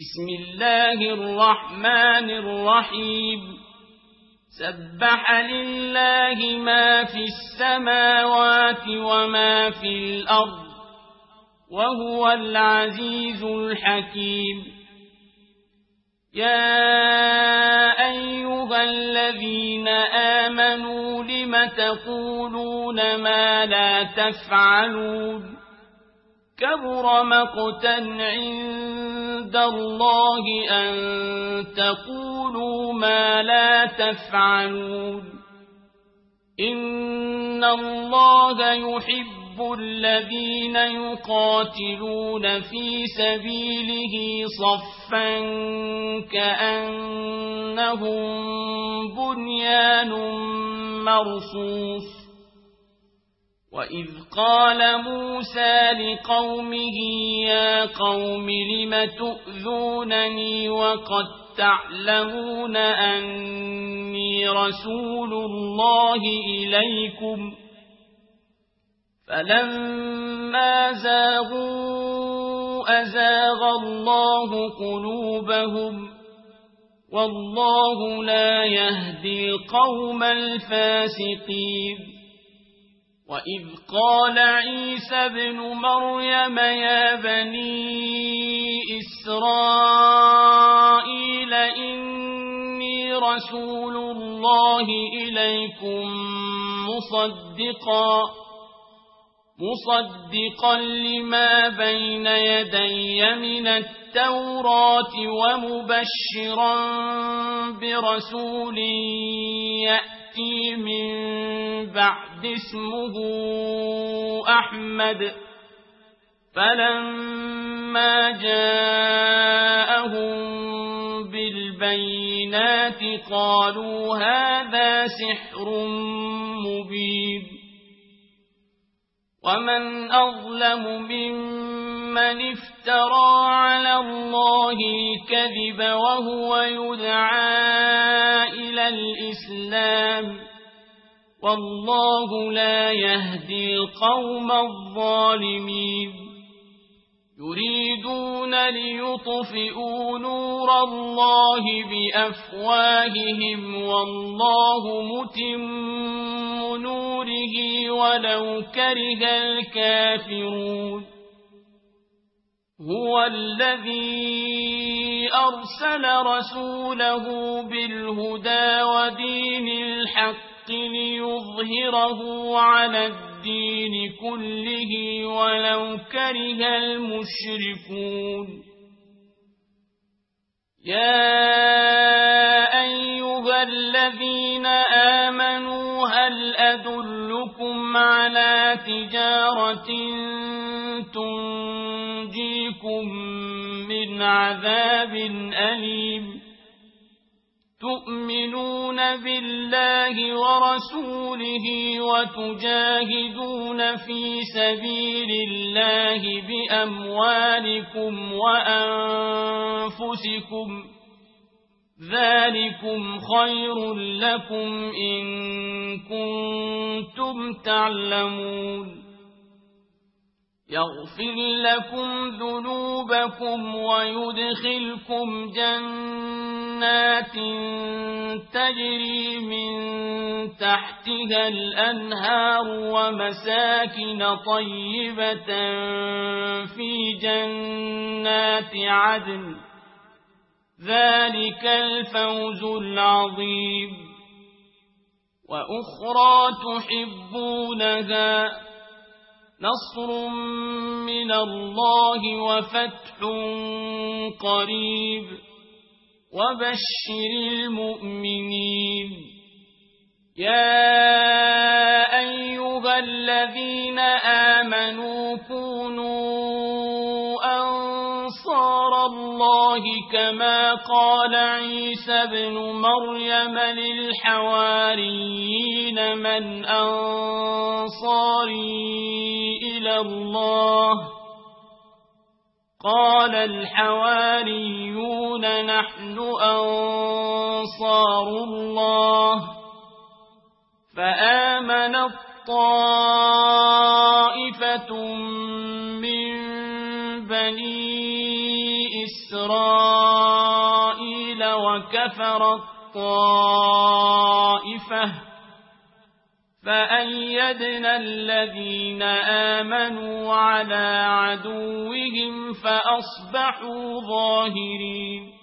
بسم الله الرحمن الرحيم سبح لله ما في السماوات وما في الأرض وهو العزيز الحكيم يا أيها الذين آمنوا لم تقولون ما لا تفعلون كبر مقتا عند الله أن تقولوا ما لا تفعلون إن الله يحب الذين يقاتلون في سبيله صفا كأنهم بنيان مرصوص وإذ قال موسى لقومه يا قوم لم تؤذونني وقد تعلمون أني رسول الله إليكم فلما زاغوا أزاغ الله قلوبهم والله لا يهدي القوم الفاسقين وإذ قال عيسى ابن مريم يا بني إسرائيل إني رسول الله إليكم مصدقا لما بين يدي من التوراة ومبشرا برسول يأتي من بعد اسمه أحمد فلما جاءهم بالبينات قالوا هذا سحر مبين ومن أظلم ممن افترى على الله الكذب وهو يدعى إلى الإسلام والله لا يهدي القوم الظالمين يريدون ليطفئوا نور الله بأفواههم والله متم نوره ولو كره الكافرون هو الذي أرسل رسوله بالهدى ودين الحق ليظهره على الدين كله ولو كره المشركون يا أيها الذين آمنوا هل أدلكم على تجارة تنجيكم من عذاب أليم تؤمنون بالله ورسوله وتجاهدون في سبيل الله بأموالكم وأنفسكم ذلكم خير لكم إن كنتم تعلمون يغفر لكم ذنوبكم ويدخلكم جنات تجري من تحتها الأنهار ومساكن طيبة في جنات عدن ذلك الفوز العظيم وأخرى تحبونها نصر من الله وفتح قريب وبشر المؤمنين يا أيها الذين آمنوا كونوا أنصار الله كما قال عيسى ابن مريم للحواريين من أنصاري إلى الله قال الحواريون نحن أنصار الله فآمنت طائفة من بني إسرائيل إسرائيل وكفرت طائفة فأيدنا الذين آمنوا على عدوهم فأصبحوا ظاهرين.